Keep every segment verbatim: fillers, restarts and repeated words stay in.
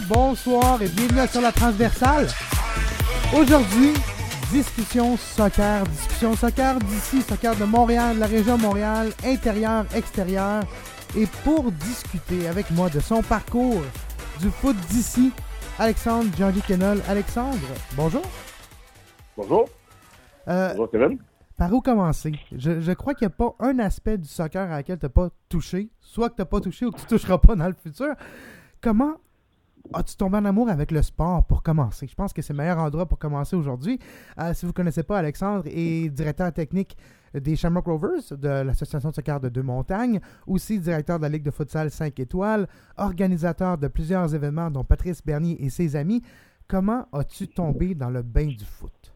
bonsoir et bienvenue sur la transversale. Aujourd'hui, discussion soccer, discussion soccer d'ici, soccer de Montréal, la région Montréal, intérieur, extérieur. Et pour discuter avec moi de son parcours du foot d'ici, Alexandre Georgie-Kenol. Alexandre, bonjour. Bonjour. Euh, bonjour Kevin. Par où commencer? Je, je crois qu'il n'y a pas un aspect du soccer à laquelle tu n'as pas touché, soit que tu n'as pas touché ou que tu ne toucheras pas dans le futur. Comment as-tu tombé en amour avec le sport pour commencer? Je pense que c'est le meilleur endroit pour commencer aujourd'hui. Euh, si vous ne connaissez pas, Alexandre est directeur technique des Shamrock Rovers, de l'Association de soccer de Deux-Montagnes, aussi directeur de la Ligue de futsal cinq étoiles, organisateur de plusieurs événements dont Patrice Bernier et ses amis. Comment as-tu tombé dans le bain du foot?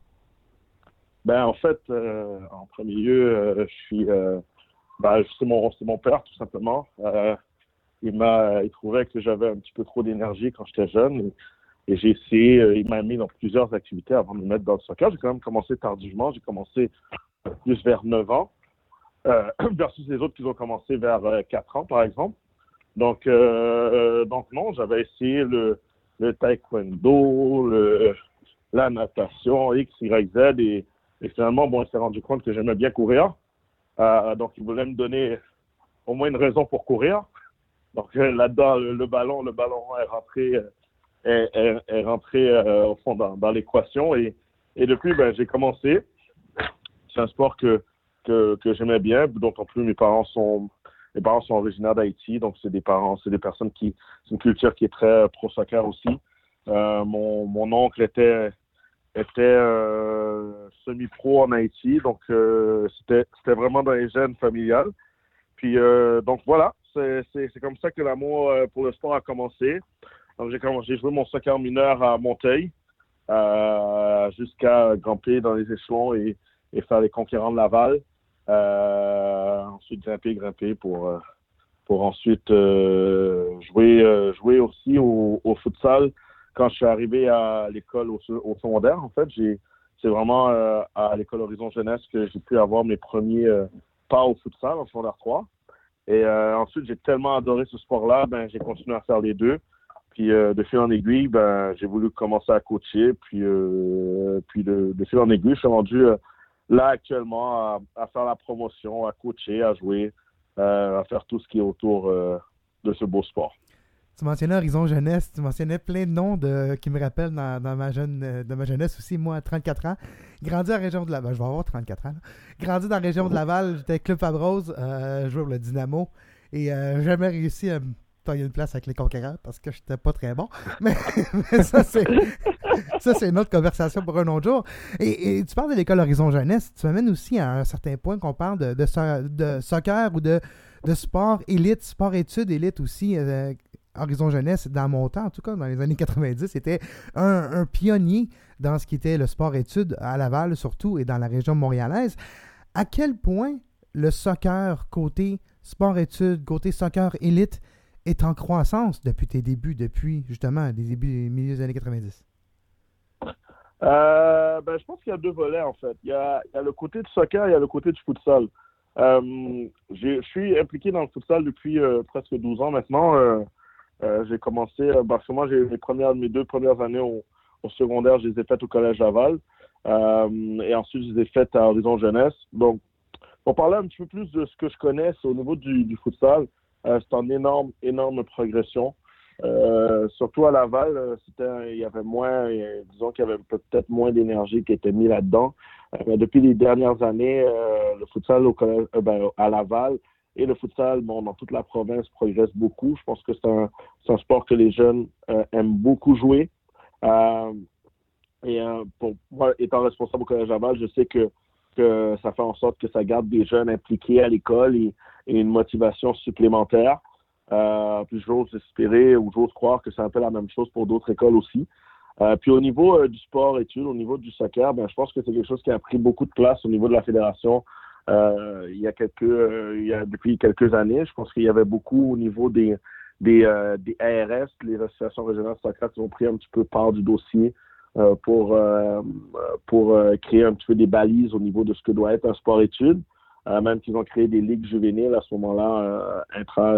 Ben, en fait, euh, en premier lieu, euh, je suis, euh, ben, c'est mon, c'est mon père, tout simplement. Euh, il m'a, il trouvait que j'avais un petit peu trop d'énergie quand j'étais jeune. Et, et j'ai essayé, euh, il m'a mis dans plusieurs activités avant de me mettre dans le soccer. J'ai quand même commencé tardivement. J'ai commencé plus vers neuf ans, euh, versus les autres qui ont commencé vers euh, quatre ans, par exemple. Donc, euh, donc non, j'avais essayé le, le taekwondo, le, la natation, X, Y, Z, et Et finalement, bon, il s'est rendu compte que j'aimais bien courir. Euh, donc, il voulait me donner au moins une raison pour courir. Donc, là-dedans, le, le ballon, le ballon est rentré, est, est, est rentré euh, au fond dans, dans l'équation. Et, et depuis, ben, j'ai commencé. C'est un sport que, que, que j'aimais bien. D'autant plus, mes parents sont, mes parents sont originaires d'Haïti. Donc, c'est des parents, c'est des personnes qui, c'est une culture qui est très pro-soccer aussi. Euh, mon, mon oncle était, était euh, semi-pro en Haïti, donc euh, c'était, c'était vraiment dans les gènes familiales. Puis euh, donc voilà, c'est, c'est, c'est comme ça que l'amour euh, pour le sport a commencé. Donc j'ai, j'ai joué mon soccer mineur à Monteuil, euh, jusqu'à grimper dans les échelons et, et faire les conquérants de Laval. Euh, ensuite grimper, grimper pour, euh, pour ensuite euh, jouer, euh, jouer aussi au, au futsal. Quand je suis arrivé à l'école au, au secondaire, en fait, j'ai, c'est vraiment euh, à l'école Horizon Jeunesse que j'ai pu avoir mes premiers euh, pas au futsal en secondaire trois. Et euh, ensuite, j'ai tellement adoré ce sport-là, ben j'ai continué à faire les deux. Puis euh, de fil en aiguille, ben j'ai voulu commencer à coacher. Puis, euh, puis de, de fil en aiguille, je suis rendu euh, là actuellement à, à faire la promotion, à coacher, à jouer, euh, à faire tout ce qui est autour euh, de ce beau sport. Tu mentionnais Horizon Jeunesse, tu mentionnais plein de noms de, qui me rappellent dans, dans ma jeune, de ma jeunesse aussi. Moi, à trente-quatre ans, grandi dans la région de Laval, je vais avoir trente-quatre ans, là. Grandi dans la région de Laval, j'étais Club Fabrose, euh, je jouais pour le Dynamo, et euh, j'ai jamais réussi à me tailler une place avec les conquérants parce que j'étais pas très bon. Mais, mais ça, c'est, ça, c'est une autre conversation pour un autre jour. Et, et tu parles de l'école Horizon Jeunesse, tu m'amènes aussi à un certain point qu'on parle de, de, so- de soccer ou de, de sport élite, sport-études élite aussi. Euh, Horizon Jeunesse, dans mon temps, en tout cas, dans les années quatre-vingt-dix, c'était un, un pionnier dans ce qui était le sport-études à Laval, surtout, et dans la région montréalaise. À quel point le soccer, côté sport-études, côté soccer élite, est en croissance depuis tes débuts, depuis, justement, les débuts, milieu des années quatre-vingt-dix? Euh, ben, je pense qu'il y a deux volets, en fait. Il y a, il y a le côté du soccer, il y a le côté du futsal. Euh, j'ai, je suis impliqué dans le futsal depuis euh, presque douze ans maintenant. Euh, Euh, j'ai commencé, euh, parce que moi, j'ai mes, premières, mes deux premières années au, au secondaire, je les ai faites au Collège Laval. Euh, et ensuite, je les ai faites à Horizon Jeunesse. Donc, pour parler un petit peu plus de ce que je connais, c'est au niveau du, du futsal. Euh, c'est en énorme, énorme progression. Euh, surtout à Laval, euh, c'était, il y avait moins, euh, disons qu'il y avait peut-être moins d'énergie qui était mise là-dedans. Euh, mais depuis les dernières années, euh, le futsal au collège, euh, ben, à Laval, et le futsal, bon, dans toute la province, progresse beaucoup. Je pense que c'est un, c'est un sport que les jeunes euh, aiment beaucoup jouer. Euh, et euh, pour moi, étant responsable au Collège Laval, je sais que, que ça fait en sorte que ça garde des jeunes impliqués à l'école et, et une motivation supplémentaire. Euh, puis j'ose espérer ou j'ose croire que c'est un peu la même chose pour d'autres écoles aussi. Euh, puis au niveau euh, du sport-études, au niveau du soccer, ben, je pense que c'est quelque chose qui a pris beaucoup de place au niveau de la fédération. Euh, il y a quelques, euh, il y a depuis quelques années, je pense qu'il y avait beaucoup au niveau des des, euh, des A R S, les associations régionales de soccer, qui ont pris un petit peu part du dossier euh, pour euh, pour euh, créer un petit peu des balises au niveau de ce que doit être un sport-études. Euh, même qu'ils ont créé des ligues juvéniles à ce moment-là, euh, intra, euh,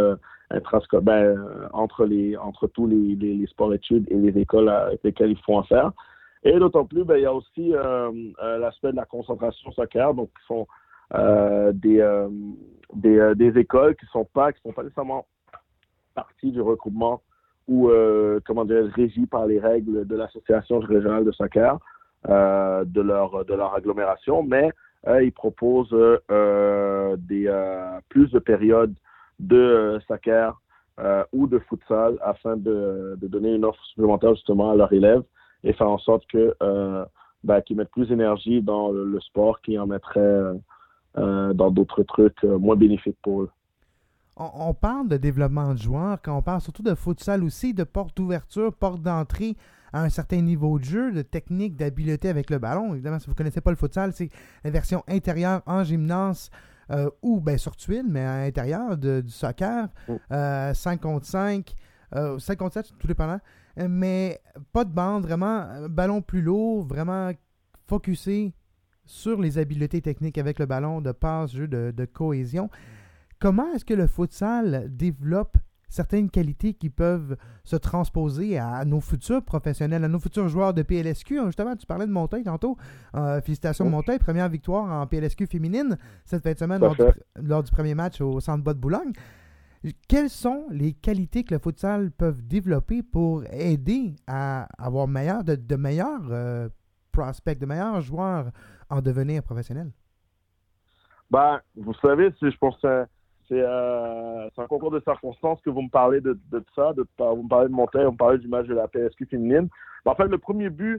intrasco- ben, entre, les, entre tous les, les, les sports-études et les écoles avec lesquelles ils font affaire. Et d'autant plus, ben, il y a aussi euh, euh, l'aspect de la concentration soccer, donc qui sont euh, des, euh, des, euh, des écoles qui ne sont pas, qui sont pas nécessairement partie du regroupement ou, euh, comment dire, régies par les règles de l'association régionale de soccer, euh, de, leur, de leur agglomération, mais euh, ils proposent euh, des, euh, plus de périodes de euh, soccer euh, ou de futsal afin de, de donner une offre supplémentaire justement à leurs élèves et faire en sorte que, euh, ben, qu'ils mettent plus d'énergie dans le, le sport qu'ils en mettraient euh, dans d'autres trucs euh, moins bénéfiques pour eux. On, on parle de développement de joueurs, quand on parle surtout de futsal aussi, de porte d'ouverture, porte d'entrée à un certain niveau de jeu, de technique, d'habileté avec le ballon. Évidemment, si vous ne connaissez pas le futsal, c'est la version intérieure en gymnase euh, ou bien sur tuile, mais à l'intérieur de, du soccer, euh, cinq contre cinq, euh, cinq contre sept, tout dépendant. Mais pas de bande, vraiment, ballon plus lourd, vraiment focusé sur les habiletés techniques avec le ballon, de passe, jeu de, de cohésion. Comment est-ce que le futsal développe certaines qualités qui peuvent se transposer à nos futurs professionnels, à nos futurs joueurs de P L S Q? Justement, tu parlais de Montaigne tantôt. Euh, félicitations Oui. Montaigne, première victoire en P L S Q féminine cette fin de semaine lors du, lors du premier match au Centre Bas de Boulogne. Quelles sont les qualités que le futsal peut développer pour aider à avoir meilleur, de, de meilleurs euh, prospects, de meilleurs joueurs en devenir professionnels? Ben, vous savez, c'est, je pense que c'est, euh, c'est un concours de circonstances que vous me parlez de, de, de ça. De, vous me parlez de Montaigne, vous me parlez du match de la P L S Q féminine. Ben, en fait, le premier but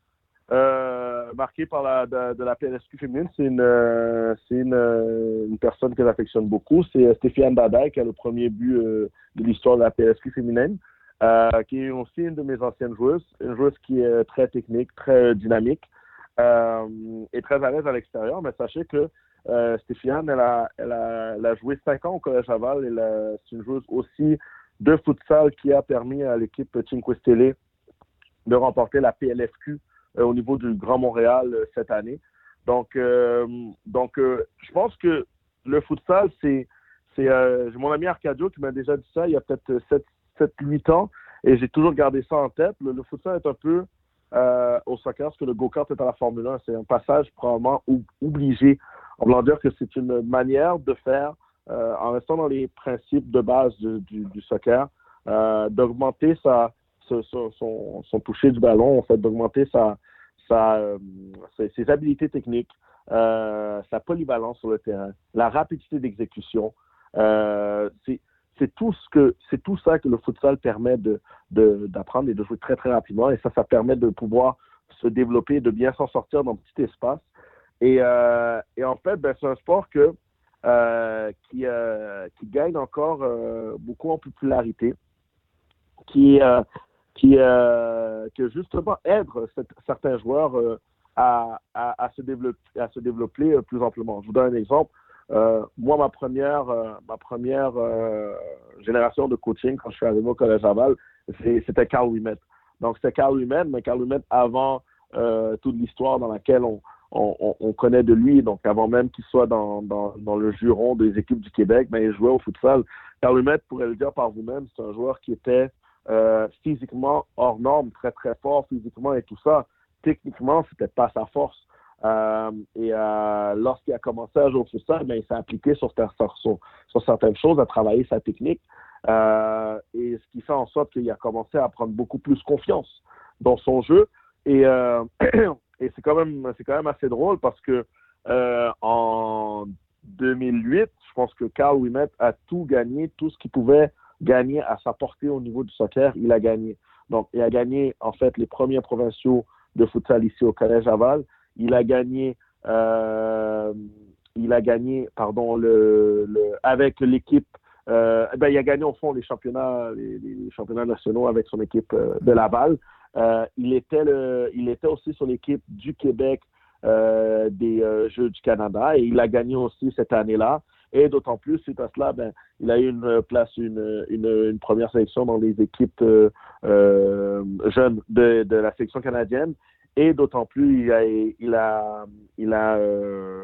euh, marqué par la, de, de la P L S Q féminine, c'est une, euh, c'est une, euh, une personne que j'affectionne beaucoup. C'est Stéphane Dadaï qui a le premier but euh, de l'histoire de la P L S Q féminine, euh, qui est aussi une de mes anciennes joueuses. Une joueuse qui est très technique, très dynamique euh, et très à l'aise à l'extérieur. Mais sachez que Euh, Stéphane, elle a, elle, a, elle a joué cinq ans au Collège Laval. Elle a, c'est une joueuse aussi de futsal qui a permis à l'équipe Cinque Stelle de remporter la P L F Q euh, au niveau du Grand Montréal euh, cette année. Donc, euh, donc euh, je pense que le futsal, c'est, c'est euh, j'ai mon ami Arcadio qui m'a déjà dit ça il y a peut-être sept huit ans et j'ai toujours gardé ça en tête. Le, le futsal est un peu euh, au soccer ce que le go-kart est à la Formule un. C'est un passage probablement ou, obligé. On va dire que c'est une manière de faire, euh, en restant dans les principes de base du, du, du soccer, euh, d'augmenter sa, son, son, son toucher du ballon, en fait, d'augmenter sa, sa, euh, ses, ses habiletés techniques, euh, sa polyvalence sur le terrain, la rapidité d'exécution. Euh, c'est, c'est, tout ce que, c'est tout ça que le futsal permet de, de, d'apprendre et de jouer très, très rapidement. Et ça, ça permet de pouvoir se développer, de bien s'en sortir dans un petit espace. Et, euh, et en fait, ben, c'est un sport que, euh, qui, euh, qui gagne encore euh, beaucoup en popularité, qui, euh, qui, euh, que justement aide cette, certains joueurs euh, à, à, à, se développer, à se développer euh, plus amplement. Je vous donne un exemple. Euh, moi, ma première, euh, ma première euh, génération de coaching, quand je suis arrivé au Collège Laval, c'est, c'était Carl Ouimet. Donc, c'était Carl Ouimet, mais Carl Ouimet avant euh, toute l'histoire dans laquelle on On, on, on connaît de lui, donc avant même qu'il soit dans, dans, dans le juron des équipes du Québec, mais il jouait au futsal. Carl Ouimet, pourrait le dire par vous-même, c'est un joueur qui était euh, physiquement hors norme, très très fort physiquement et tout ça. Techniquement, c'était pas sa force. Euh, et euh, lorsqu'il a commencé à jouer au futsal, ben, il s'est appliqué sur, sur, sur, sur certaines choses, à travailler sa technique, euh, et ce qui fait en sorte qu'il a commencé à prendre beaucoup plus confiance dans son jeu. Et euh, Et c'est quand même, c'est quand même assez drôle parce que euh, en deux mille huit, je pense que Carl Ouimet a tout gagné, tout ce qu'il pouvait gagner à sa portée au niveau du soccer, il a gagné. Donc, il a gagné en fait les premiers provinciaux de futsal ici au Collège Laval. Il a gagné, euh, il a gagné, pardon, le, le avec l'équipe. Euh, ben, il a gagné au fond les championnats, les, les championnats nationaux avec son équipe euh, de Laval. Euh, il, était le, il était aussi sur l'équipe du Québec euh, des euh, Jeux du Canada et il a gagné aussi cette année-là. Et d'autant plus, suite à cela, ben, il a eu une place, une, une, une première sélection dans les équipes euh, euh, jeunes de, de la sélection canadienne. Et d'autant plus, il a, il a, il a euh,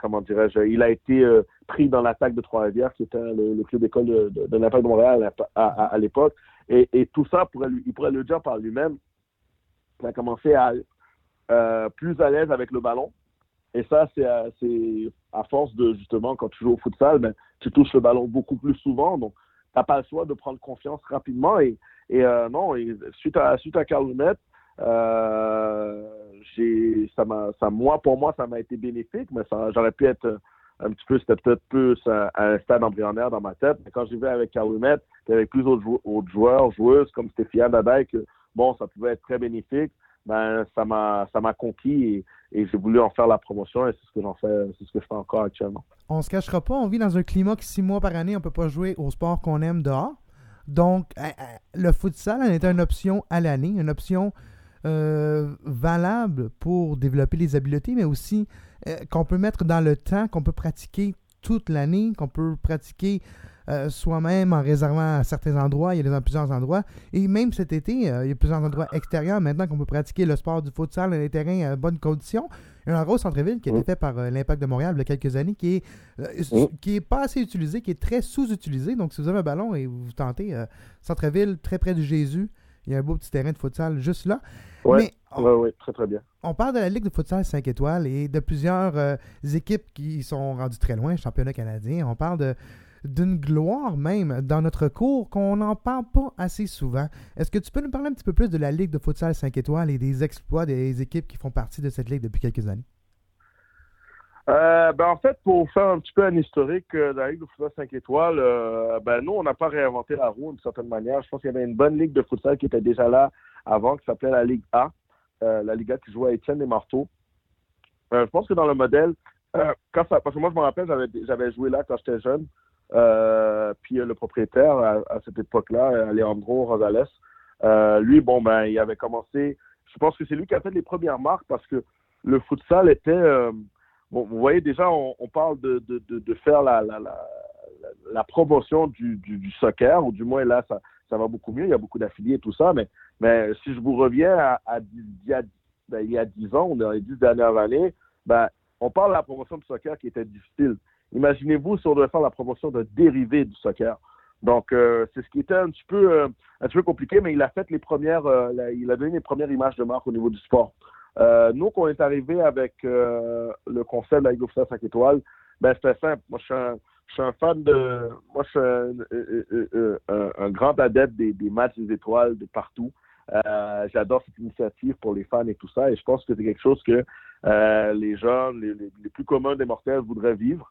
comment dirais-je, il a été euh, pris dans l'attaque de Trois-Rivières, qui était le, le club d'école de, de, de l'Impact de Montréal à, à, à l'époque. Et, et tout ça, pourrait lui, il pourrait le dire par lui-même. Il a commencé à euh, plus à l'aise avec le ballon. Et ça, c'est, euh, c'est à force de, justement, quand tu joues au futsal, ben, tu touches le ballon beaucoup plus souvent. Donc, tu n'as pas le choix de prendre confiance rapidement. Et, et euh, non, et suite à, suite à Calumet, euh, j'ai, ça m'a, ça, moi, pour moi, ça m'a été bénéfique, mais ça, j'aurais pu être un petit peu, c'était peut-être plus à, à un stade embryonnaire dans ma tête. Mais quand j'y vais avec Calumet, avec plus d'autres jou- autres joueurs, joueuses comme Stéphia Dadaï, que bon, ça pouvait être très bénéfique, ben, ça m'a, ça m'a conquis et, et j'ai voulu en faire la promotion et c'est ce que j'en fais, c'est ce que je fais encore actuellement. On se cachera pas, on vit dans un climat qui, six mois par année, on peut pas jouer au sport qu'on aime dehors. Donc, euh, le futsal en est une option à l'année, une option euh, valable pour développer les habiletés, mais aussi euh, qu'on peut mettre dans le temps, qu'on peut pratiquer toute l'année, qu'on peut pratiquer euh, soi-même en réservant à certains endroits. Il y a des, plusieurs endroits. Et même cet été, euh, il y a plusieurs endroits extérieurs maintenant qu'on peut pratiquer le sport du futsal dans les terrains à bonnes conditions. Il y a un endroit au centre-ville qui a été Mmh. fait par euh, l'Impact de Montréal il y a quelques années, qui est, euh, Mmh. qui est pas assez utilisé, qui est très sous-utilisé. Donc, si vous avez un ballon et vous tentez, euh, centre-ville, très près du Jésus, il y a un beau petit terrain de futsal juste là. Ouais, Mais on, ouais, ouais, très, très bien. on parle de la Ligue de futsal cinq étoiles et de plusieurs euh, équipes qui sont rendues très loin, championnat canadien. On parle de, d'une gloire même dans notre cours qu'on n'en parle pas assez souvent. Est-ce que tu peux nous parler un petit peu plus de la Ligue de futsal cinq étoiles et des exploits des équipes qui font partie de cette ligue depuis quelques années? Euh, ben en fait, pour faire un petit peu un historique euh, de la Ligue de futsal cinq étoiles, euh, ben nous, on n'a pas réinventé la roue d'une certaine manière. Je pense qu'il y avait une bonne ligue de futsal qui était déjà là avant, qui s'appelait la Ligue A, euh, la Ligue A qui jouait à Étienne des Marteaux. Euh, je pense que dans le modèle, euh, quand ça, parce que moi, je me rappelle, j'avais, j'avais joué là quand j'étais jeune, euh, puis euh, le propriétaire à, à cette époque-là, Alejandro Rosales, euh, lui, bon, ben, il avait commencé, je pense que c'est lui qui a fait les premières marques parce que le futsal était... Euh, Bon, vous voyez, déjà, on, on parle de, de, de, de faire la, la, la, la promotion du, du, du soccer, ou du moins là, ça, ça va beaucoup mieux. Il y a beaucoup d'affiliés et tout ça. Mais, mais si je vous reviens à, à, il, y a, ben, il y a dix ans, ou dans les dix dernières années, ben, on parle de la promotion du soccer qui était difficile. Imaginez-vous si on devait faire la promotion d'un dérivé du soccer. Donc, euh, c'est ce qui était un petit peu, euh, un petit peu compliqué, mais il a fait les premières, euh, la, il a donné les premières images de marque au niveau du sport. Euh, nous, quand on est arrivé avec euh, le concept de la Ligue de futsal cinq étoiles, ben, c'était simple. Moi, je suis un, je suis un fan de... Moi, je suis un, euh, euh, un, un grand adepte des, des matchs des étoiles de partout. Euh, j'adore cette initiative pour les fans et tout ça. Et je pense que c'est quelque chose que euh, les jeunes, les, les, les plus communs des mortels voudraient vivre.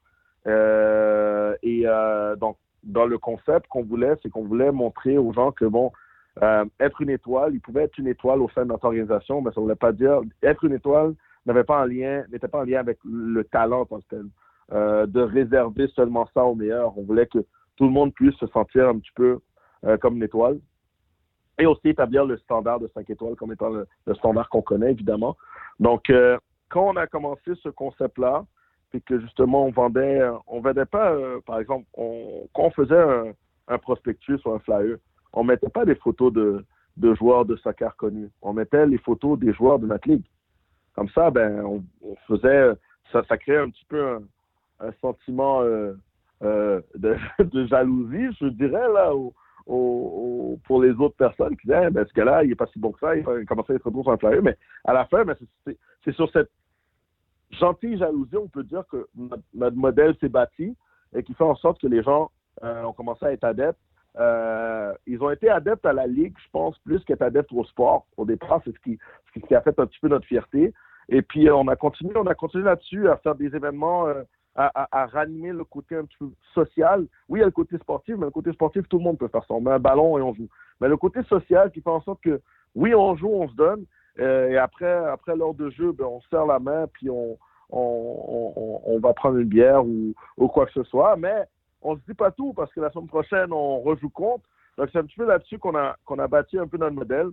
Euh, et euh, donc, dans le concept qu'on voulait, c'est qu'on voulait montrer aux gens que, bon, Euh, être une étoile, il pouvait être une étoile au sein de notre organisation, mais ça ne voulait pas dire être une étoile n'avait pas un lien, n'était pas en lien avec le talent en tant que tel. Euh, de réserver seulement ça aux meilleurs. On voulait que tout le monde puisse se sentir un petit peu euh, comme une étoile. Et aussi établir le standard de cinq étoiles comme étant le, le standard qu'on connaît, évidemment. Donc, euh, quand on a commencé ce concept-là, puis que justement on vendait, on vendait pas, euh, par exemple, on, quand on faisait un, un prospectus ou un flyer, on mettait pas des photos de, de joueurs de soccer connus. On mettait les photos des joueurs de notre ligue. Comme ça, ben, on, on faisait, ça, ça créait un petit peu un, un sentiment euh, euh, de, de jalousie, je dirais, là, au, au, au, pour les autres personnes qui disaient, ben, ce gars-là, il est pas si bon que ça, il commençait à être trop sur un flyer. Mais à la fin, ben, c'est, c'est, c'est sur cette gentille jalousie, on peut dire que notre, notre modèle s'est bâti et qui fait en sorte que les gens euh, ont commencé à être adeptes. Euh, ils ont été adeptes à la Ligue, je pense, plus qu'être adeptes au sport. Au départ, c'est ce qui, ce qui a fait un petit peu notre fierté. Et puis, on a continué, on a continué là-dessus à faire des événements, euh, à, à, à ranimer le côté un petit peu social. Oui, il y a le côté sportif, mais le côté sportif, tout le monde peut faire ça. On met un ballon et on joue. Mais le côté social qui fait en sorte que, oui, on joue, on se donne. Euh, et après, après l'heure de jeu, ben, on se serre la main, puis on, on, on, on va prendre une bière ou, ou quoi que ce soit. Mais on se dit pas tout parce que la semaine prochaine, on rejoue contre. Donc, c'est un petit peu là-dessus qu'on a, qu'on a bâti un peu notre modèle.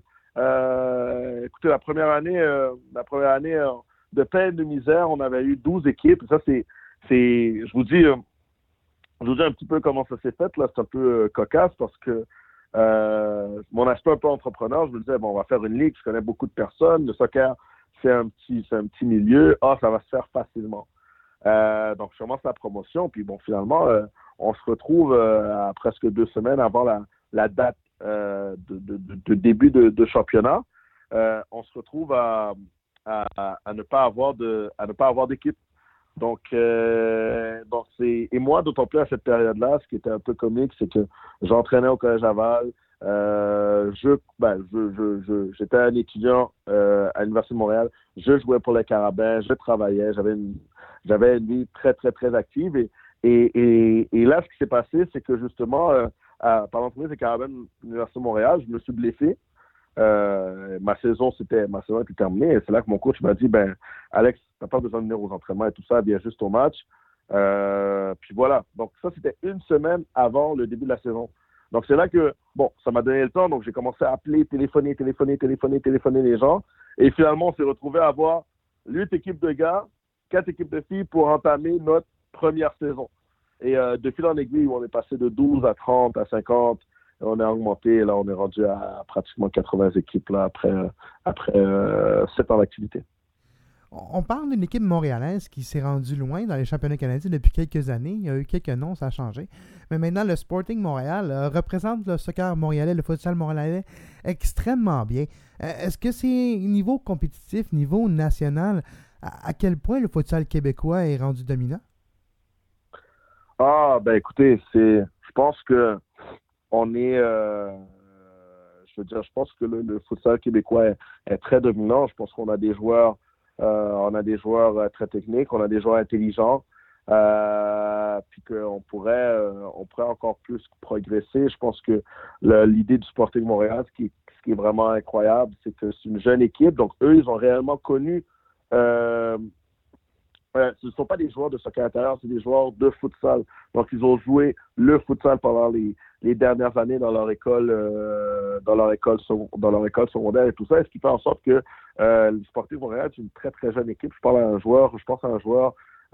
Euh, écoutez, la première année, euh, la première année euh, de peine, de misère, on avait eu douze équipes. Et ça, c'est, c'est, je vous dis, euh, je vous dis un petit peu comment ça s'est fait. Là, c'est un peu euh, cocasse parce que euh, mon aspect un peu entrepreneur, je me disais, bon, on va faire une ligue. Je connais beaucoup de personnes. Le soccer, c'est un petit, c'est un petit milieu. Ah, ça va se faire facilement. Euh, donc, je commence la promotion. Puis, bon, finalement, euh, on se retrouve euh, à presque deux semaines avant la, la date euh, de, de, de, de début de, de championnat. Euh, on se retrouve à, à, à ne pas avoir de, à ne pas avoir d'équipe. Donc, euh, donc c'est, et moi, d'autant plus à cette période-là, ce qui était un peu comique, c'est que j'entraînais au Collège Laval. Euh, je, ben, je, je, je, j'étais un étudiant euh, à l'Université de Montréal. Je jouais pour les Carabins, je travaillais, j'avais une, j'avais une vie très, très, très active. Et, et, et, et là, ce qui s'est passé, c'est que justement, euh, à, pendant l'entraînement des Carabins de l'Université de Montréal, je me suis blessé. Euh, ma saison, c'était, ma saison était terminée. Et c'est là que mon coach m'a dit, ben, Alex, t'as pas besoin de venir aux entraînements et tout ça, viens juste au match. Euh, puis voilà. Donc, ça, c'était une semaine avant le début de la saison. Donc, c'est là que, bon, ça m'a donné le temps. Donc, j'ai commencé à appeler, téléphoner, téléphoner, téléphoner, téléphoner les gens. Et finalement, on s'est retrouvé à avoir huit équipes de gars, quatre équipes de filles pour entamer notre première saison. Et euh, de fil en aiguille, on est passé de douze à trente à cinquante. On a augmenté, et là, on est rendu à pratiquement quatre-vingts équipes là, après, après euh, sept ans d'activité. On parle d'une équipe montréalaise qui s'est rendue loin dans les championnats canadiens depuis quelques années. Il y a eu quelques noms, ça a changé. Mais maintenant, le Sporting Montréal euh, représente le soccer montréalais, le futsal montréalais extrêmement bien. Euh, est-ce que c'est niveau compétitif, niveau national, à, à quel point le futsal québécois est rendu dominant? Ah, ben écoutez, c'est, je pense que on est, euh, je veux dire, je pense que le, le futsal québécois est, est très dominant. Je pense qu'on a des joueurs, euh, on a des joueurs euh, très techniques, on a des joueurs intelligents, euh, puis qu'on pourrait, euh, on pourrait encore plus progresser. Je pense que le, l'idée du Sporting Montréal, ce qui, ce qui est vraiment incroyable, c'est que c'est une jeune équipe. Donc eux, ils ont réellement connu. Euh, Euh, ce ne sont pas des joueurs de soccer intérieur, c'est des joueurs de futsal. Donc, ils ont joué le futsal pendant les, les dernières années dans leur école, euh, dans leur école, dans leur école secondaire et tout ça. Et ce qui fait en sorte que euh, le Sporting Montréal est une très, très jeune équipe. Je parle à un joueur, je pense à un joueur,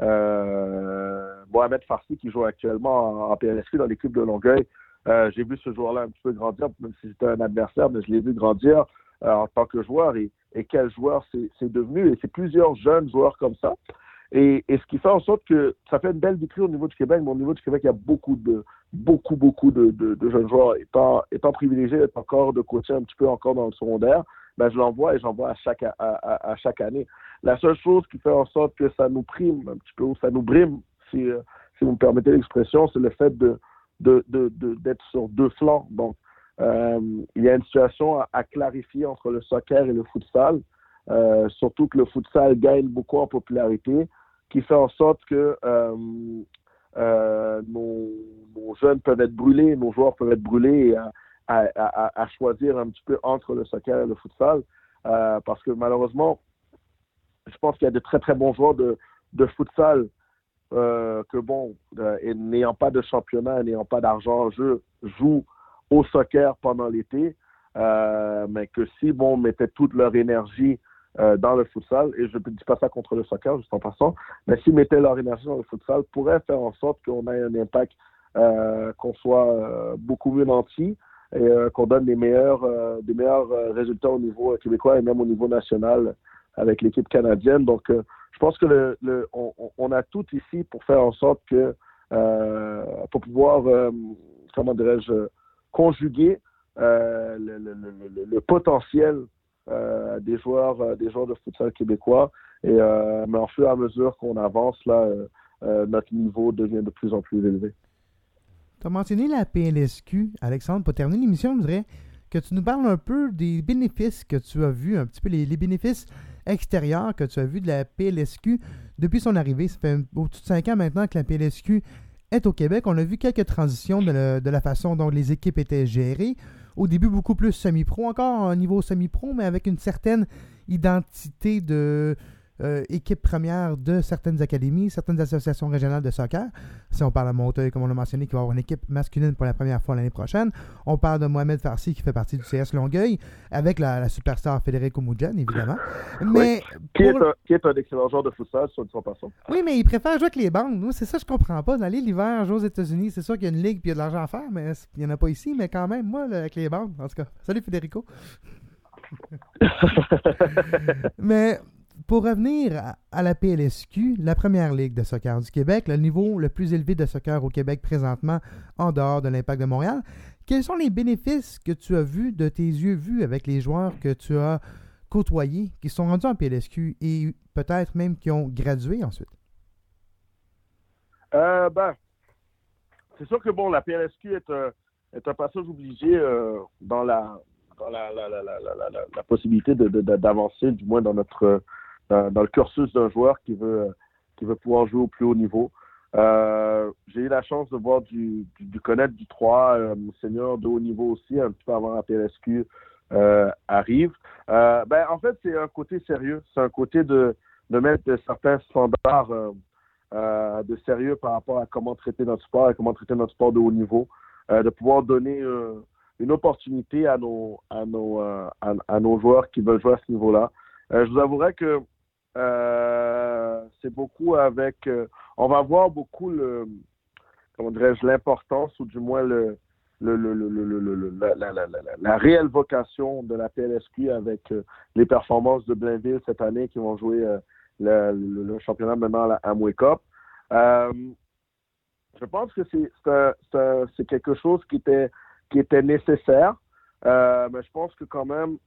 euh, Mohamed Farsi, qui joue actuellement en, en P L S Q dans l'équipe de Longueuil. Euh, j'ai vu ce joueur-là un petit peu grandir, même si c'était un adversaire, mais je l'ai vu grandir euh, en tant que joueur. Et, et quel joueur c'est, c'est devenu. Et c'est plusieurs jeunes joueurs comme ça. Et, et ce qui fait en sorte que ça fait une belle vitrine au niveau du Québec, mais au niveau du Québec, il y a beaucoup de beaucoup, beaucoup de, de, de jeunes joueurs. Étant, étant privilégié d'être encore de coacher un petit peu encore dans le secondaire, ben je l'envoie et j'envoie à chaque, à, à, à chaque année. La seule chose qui fait en sorte que ça nous prime un petit peu, ou ça nous brime, si, si vous me permettez l'expression, c'est le fait de, de, de, de, d'être sur deux flancs. Donc, euh, il y a une situation à, à clarifier entre le soccer et le futsal. Euh, surtout que le futsal gagne beaucoup en popularité, qui fait en sorte que euh, euh, nos, nos jeunes peuvent être brûlés, nos joueurs peuvent être brûlés à, à, à, à choisir un petit peu entre le soccer et le futsal, euh, parce que malheureusement, je pense qu'il y a de très très bons joueurs de, de futsal euh, que bon, euh, et n'ayant pas de championnat, n'ayant pas d'argent en jeu, jouent au soccer pendant l'été, euh, mais que si bon mettaient toute leur énergie Euh, dans le futsal, et je ne dis pas ça contre le soccer, juste en passant, mais s'ils mettaient leur énergie dans le futsal, pourrait faire en sorte qu'on ait un impact, euh, qu'on soit euh, beaucoup mieux nanti et euh, qu'on donne des meilleurs, euh, des meilleurs euh, résultats au niveau québécois et même au niveau national avec l'équipe canadienne. Donc, euh, je pense que le, le, on, on a tout ici pour faire en sorte que, euh, pour pouvoir, euh, comment dirais-je, conjuguer euh, le, le, le, le potentiel Euh, des joueurs euh, des joueurs de futsal québécois et euh, mais en fur et à mesure qu'on avance là euh, euh, notre niveau devient de plus en plus élevé. Tu as mentionné la P L S Q, Alexandre. Pour terminer l'émission, je voudrais que tu nous parles un peu des bénéfices que tu as vus, un petit peu les, les bénéfices extérieurs que tu as vus de la P L S Q depuis son arrivée. Ça fait au-dessus de cinq ans maintenant que la P L S Q est au Québec. On a vu quelques transitions de, le, de la façon dont les équipes étaient gérées. Au début, beaucoup plus semi-pro, encore un niveau semi-pro, mais avec une certaine identité de euh, équipe première de certaines académies, certaines associations régionales de soccer. Si on parle à Montreuil, comme on l'a mentionné, qui va avoir une équipe masculine pour la première fois l'année prochaine. On parle de Mohamed Farsi, qui fait partie du C S Longueuil, avec la, la superstar Federico Moudjan, évidemment. Mais oui. qui, est pour... un, qui est un excellent joueur de futsal, sur son passant. Oui, mais il préfère jouer avec les bandes. Nous, c'est ça que je comprends pas. D'aller l'hiver, jouer aux États-Unis, c'est sûr qu'il y a une ligue et il y a de l'argent à faire, mais il n'y en a pas ici. Mais quand même, moi, là, avec les bandes, en tout cas. Salut, Federico. Mais pour revenir à, à la P L S Q, la première ligue de soccer du Québec, le niveau le plus élevé de soccer au Québec présentement en dehors de l'Impact de Montréal, quels sont les bénéfices que tu as vus de tes yeux vus avec les joueurs que tu as côtoyés, qui sont rendus en P L S Q et peut-être même qui ont gradué ensuite? Euh, ben, c'est sûr que bon, la P L S Q est un, est un passage obligé euh, dans la dans la, la, la, la, la, la, la possibilité de, de, de, d'avancer, du moins dans notre dans, dans le cursus d'un joueur qui veut qui veut pouvoir jouer au plus haut niveau. Euh, j'ai eu la chance de voir du, du, du connaître du trois euh, senior de haut niveau aussi, un petit peu avant la P L S Q euh, arrive. Euh, ben, en fait, c'est un côté sérieux. C'est un côté de, de mettre certains standards euh, euh, de sérieux par rapport à comment traiter notre sport et comment traiter notre sport de haut niveau. Euh, de pouvoir donner euh, une opportunité à nos, à, nos, euh, à, à nos joueurs qui veulent jouer à ce niveau-là. Euh, je vous avouerai que euh, c'est beaucoup avec... Euh, on va voir beaucoup le, comment dirais-je, l'importance ou du moins le, le, le, le, le, le, le la, la, la, la, la réelle vocation de la P L S Q avec euh, les performances de Blainville cette année qui vont jouer euh, le, le, le championnat maintenant à la Amway Cup. Euh, je pense que c'est, c'est, un, c'est, un, c'est quelque chose qui était, qui était nécessaire, euh, mais je pense que quand même,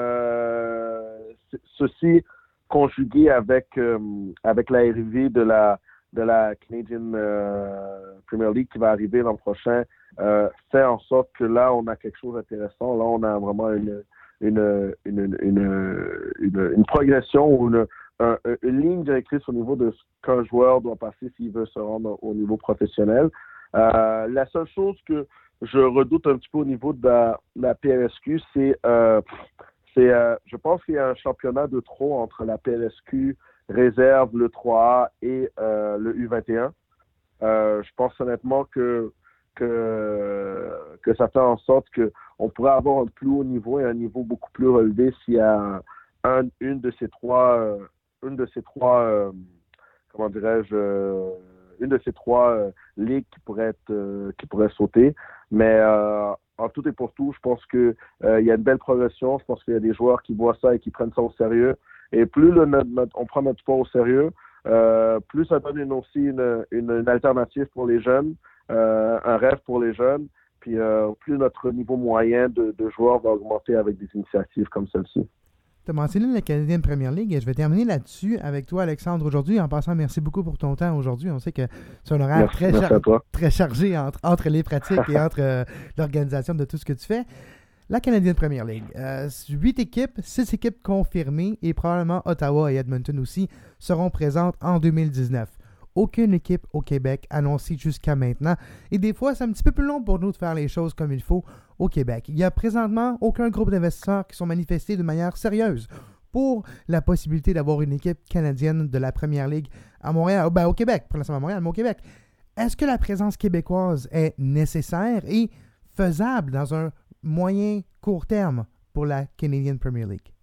euh, ceci conjugué avec, euh, avec l'arrivée de la, de la Canadian euh, Premier League qui va arriver l'an prochain, euh, fait en sorte que là, on a quelque chose d'intéressant. Là, on a vraiment une, une, une, une, une, une progression ou une, un, une ligne directrice au niveau de ce qu'un joueur doit passer s'il veut se rendre au niveau professionnel. Euh, la seule chose que je redoute un petit peu au niveau de la, de la P L S Q, c'est, euh, c'est euh, je pense qu'il y a un championnat de trop entre la P L S Q réserve, le trois A et euh, le U vingt et un. Euh, je pense honnêtement que, que, que ça fait en sorte qu'on pourrait avoir un plus haut niveau et un niveau beaucoup plus relevé s'il y a un, une de ces trois, euh, une de ces trois, euh, comment dirais-je, euh, une de ces trois euh, ligues qui pourraient être, euh, qui pourraient sauter. Mais euh, en tout et pour tout, je pense que euh, il y a une belle progression. Je pense qu'il y a des joueurs qui voient ça et qui prennent ça au sérieux. Et plus le, notre, notre, on prend notre sport au sérieux, euh, plus ça donne une, aussi une, une, une alternative pour les jeunes, euh, un rêve pour les jeunes, puis euh, plus notre niveau moyen de, de joueurs va augmenter avec des initiatives comme celle-ci. Tu as mentionné la Canadian Premier League et je vais terminer là-dessus avec toi, Alexandre, aujourd'hui. En passant, merci beaucoup pour ton temps aujourd'hui. On sait que c'est un horaire merci, très, merci char- très chargé entre, entre les pratiques et entre euh, l'organisation de tout ce que tu fais. La Canadian Premier League, euh, huit équipes, six équipes confirmées et probablement Ottawa et Edmonton aussi seront présentes en deux mille dix-neuf. Aucune équipe au Québec annoncée jusqu'à maintenant. Et des fois, c'est un petit peu plus long pour nous de faire les choses comme il faut au Québec. Il n'y a présentement aucun groupe d'investisseurs qui sont manifestés de manière sérieuse pour la possibilité d'avoir une équipe canadienne de la Première Ligue à Montréal, ben au Québec, pour l'instant à Montréal, mais au Québec. Est-ce que la présence québécoise est nécessaire et faisable dans un moyen court terme pour la Canadian Premier League?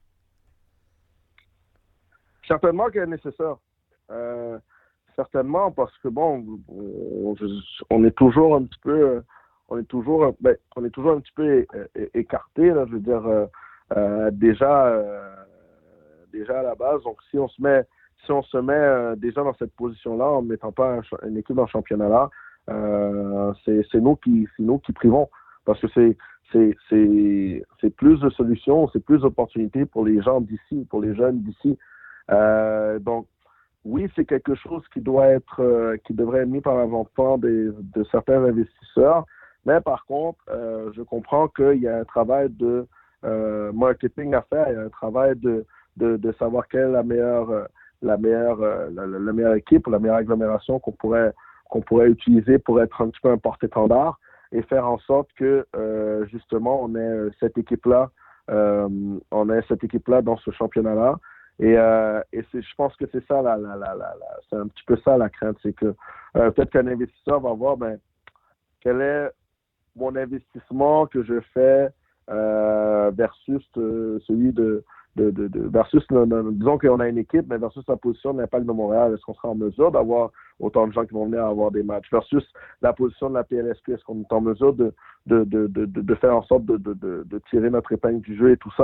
Certainement qu'elle est nécessaire. Euh, certainement parce que bon, on, on est toujours un petit peu, on est toujours, ben, on est toujours un petit peu é, écarté là. Je veux dire, euh, euh, déjà, euh, déjà à la base. Donc si on se met, si on se met euh, déjà dans cette position-là, en ne mettant pas un, une équipe dans le championnat-là, euh, c'est, c'est nous qui, c'est nous qui privons. Parce que c'est, c'est, c'est, c'est plus de solutions, c'est plus d'opportunités pour les gens d'ici, pour les jeunes d'ici. Euh, donc, oui, c'est quelque chose qui doit être, euh, qui devrait être mis par l'avant-plan de certains investisseurs. Mais par contre, euh, je comprends qu'il y a un travail de euh, marketing à faire, il y a un travail de, de, de savoir quelle est la meilleure, la meilleure, la, la meilleure équipe, la meilleure agglomération qu'on pourrait, qu'on pourrait utiliser pour être un petit peu un porte-étendard et faire en sorte que euh, justement on ait cette équipe-là, euh, on ait cette équipe-là dans ce championnat-là. Et, euh, et c'est, je pense que c'est ça, la, la, la, la, la, c'est un petit peu ça la crainte, c'est que euh, peut-être qu'un investisseur va voir, ben, quel est mon investissement que je fais euh, versus euh, celui de, de, de, de versus, le, le, disons qu'on a une équipe, mais versus la position de l'Impact de Montréal, est-ce qu'on sera en mesure d'avoir autant de gens qui vont venir avoir des matchs versus la position de la P L S Q, est-ce qu'on est en mesure de, de, de, de, de faire en sorte de, de, de, de tirer notre épingle du jeu et tout ça.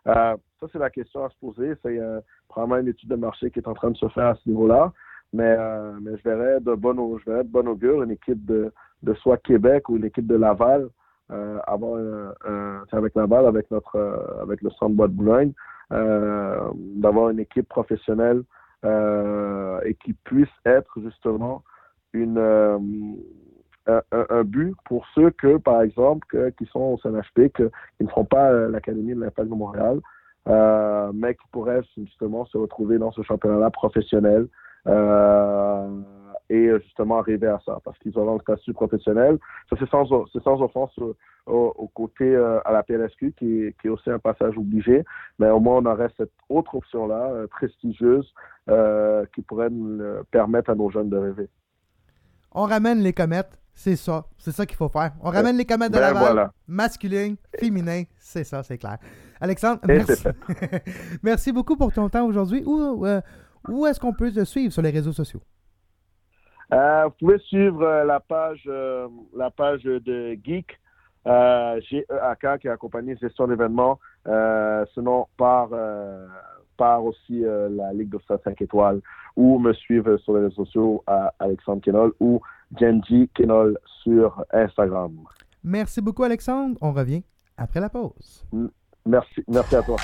Euh, ça, c'est la question à se poser. C'est euh, probablement une étude de marché qui est en train de se faire à ce niveau-là. Mais, euh, mais je verrais de bon, je verrais de bon augure une équipe de, de soit Québec ou une équipe de Laval, euh, avoir un, un, avec Laval, avec notre euh, avec le Centre Bois de Boulogne, euh, d'avoir une équipe professionnelle euh, et qui puisse être justement une euh, un, un but pour ceux que, par exemple, que, qui sont au C N H P, que, qui ne feront pas euh, l'Académie de l'Impact de Montréal, euh, mais qui pourraient justement se retrouver dans ce championnat-là professionnel. Euh, et justement arriver à ça parce qu'ils auront le statut professionnel. Ça, c'est sans, c'est sans offense au, au, au côté euh, à la P L S Q qui, qui est aussi un passage obligé, mais au moins on aurait cette autre option-là, euh, prestigieuse, euh, qui pourrait nous euh, permettre à nos jeunes de rêver. On ramène les comètes, c'est ça. C'est ça qu'il faut faire. On ramène les comètes de ben Laval, voilà. masculin, féminin, c'est ça, c'est clair. Alexandre, merci. Merci beaucoup pour ton temps aujourd'hui. Où, euh, où est-ce qu'on peut te suivre sur les réseaux sociaux? Euh, vous pouvez suivre euh, la page euh, la page de Geek, euh, G E A K, qui est la compagnie de gestion d'événements, euh, sinon par, euh, par aussi euh, la Ligue de cinq étoiles, ou me suivre sur les réseaux sociaux à Alexandre Kenol ou Genji Kenol sur Instagram. Merci beaucoup, Alexandre. On revient après la pause. Merci, merci à toi.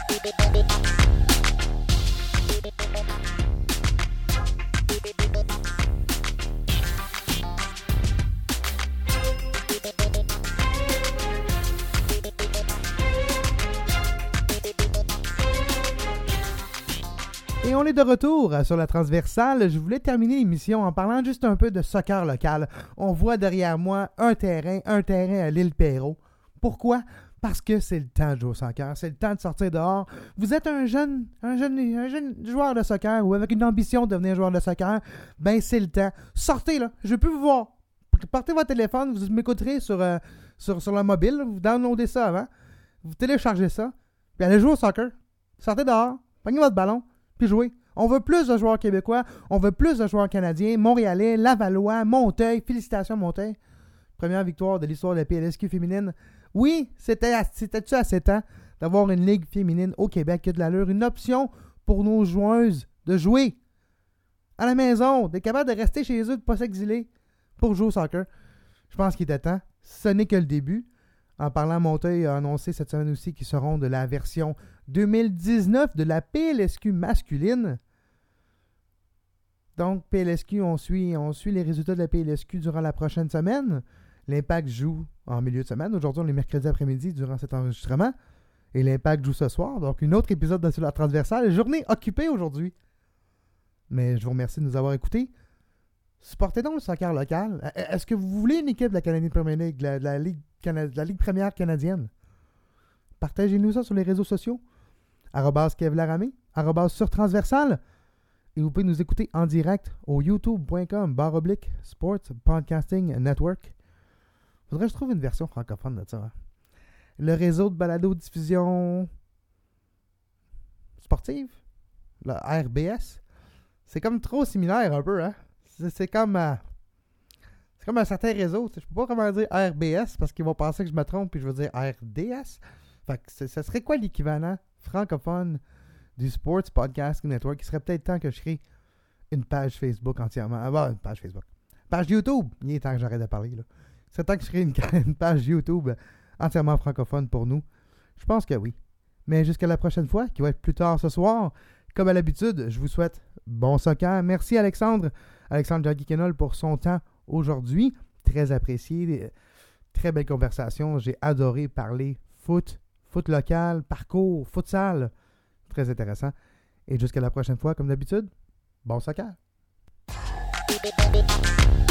Et on est de retour sur la transversale. Je voulais terminer l'émission en parlant juste un peu de soccer local. On voit derrière moi un terrain, un terrain à l'île Perrot. Pourquoi? Parce que c'est le temps de jouer au soccer, c'est le temps de sortir dehors. Vous êtes un jeune, un jeune, un jeune joueur de soccer ou avec une ambition de devenir joueur de soccer, ben c'est le temps. Sortez là, je peux vous voir. Portez votre téléphone, vous m'écouterez sur, euh, sur, sur le mobile, vous downloadez ça avant, vous téléchargez ça, puis allez jouer au soccer. Sortez dehors, prenez votre ballon, puis jouez. On veut plus de joueurs québécois, on veut plus de joueurs canadiens, montréalais, lavallois, Monteuil. Félicitations Monteuil. Première victoire de l'histoire de la P L S Q féminine. Oui, c'était, c'était-tu assez temps d'avoir une ligue féminine au Québec qui a de l'allure, une option pour nos joueuses de jouer à la maison, d'être capable de rester chez eux, de ne pas s'exiler pour jouer au soccer. Je pense qu'il était temps. Ce n'est que le début. En parlant, Monteuil a annoncé cette semaine aussi qu'ils seront de la version deux mille dix-neuf de la P L S Q masculine. Donc, P L S Q, on suit, on suit les résultats de la P L S Q durant la prochaine semaine. L'Impact joue en milieu de semaine. Aujourd'hui, on est mercredi après-midi durant cet enregistrement. Et l'Impact joue ce soir. Donc, un autre épisode de Sur la transversale. Journée occupée aujourd'hui. Mais je vous remercie de nous avoir écoutés. Supportez donc le soccer local. Est-ce que vous voulez une équipe de la Canadian Premier League, de la, de la, Ligue, Cana- de la Ligue première canadienne? Partagez-nous ça sur les réseaux sociaux. arobase Kev Laramé, arobase sur transversale. Et vous pouvez nous écouter en direct au youtube.com barre oblique Sports Podcasting Network. Faudrait que je trouve une version francophone de ça. Hein? Le réseau de balado-diffusion sportive, le R B S, c'est comme trop similaire un peu. Hein? C'est, c'est comme euh, c'est comme un certain réseau. Je peux pas comment dire R B S parce qu'ils vont penser que je me trompe puis je veux dire R D S. Fait que c'est, ça serait quoi l'équivalent francophone du Sports Podcasting Network? Il serait peut-être temps que je crée une page Facebook entièrement. Ah, bah, une page Facebook. Page YouTube. Il est temps que j'arrête de parler, là. C'est temps que je crée une, une page YouTube entièrement francophone pour nous. Je pense que oui. Mais jusqu'à la prochaine fois, qui va être plus tard ce soir, comme à l'habitude, je vous souhaite bon soccer. Merci Alexandre, Alexandre Jagui-Kenol pour son temps aujourd'hui. Très apprécié. Très belle conversation. J'ai adoré parler foot, foot local, parcours, futsal. Très intéressant. Et jusqu'à la prochaine fois, comme d'habitude, bon soccer.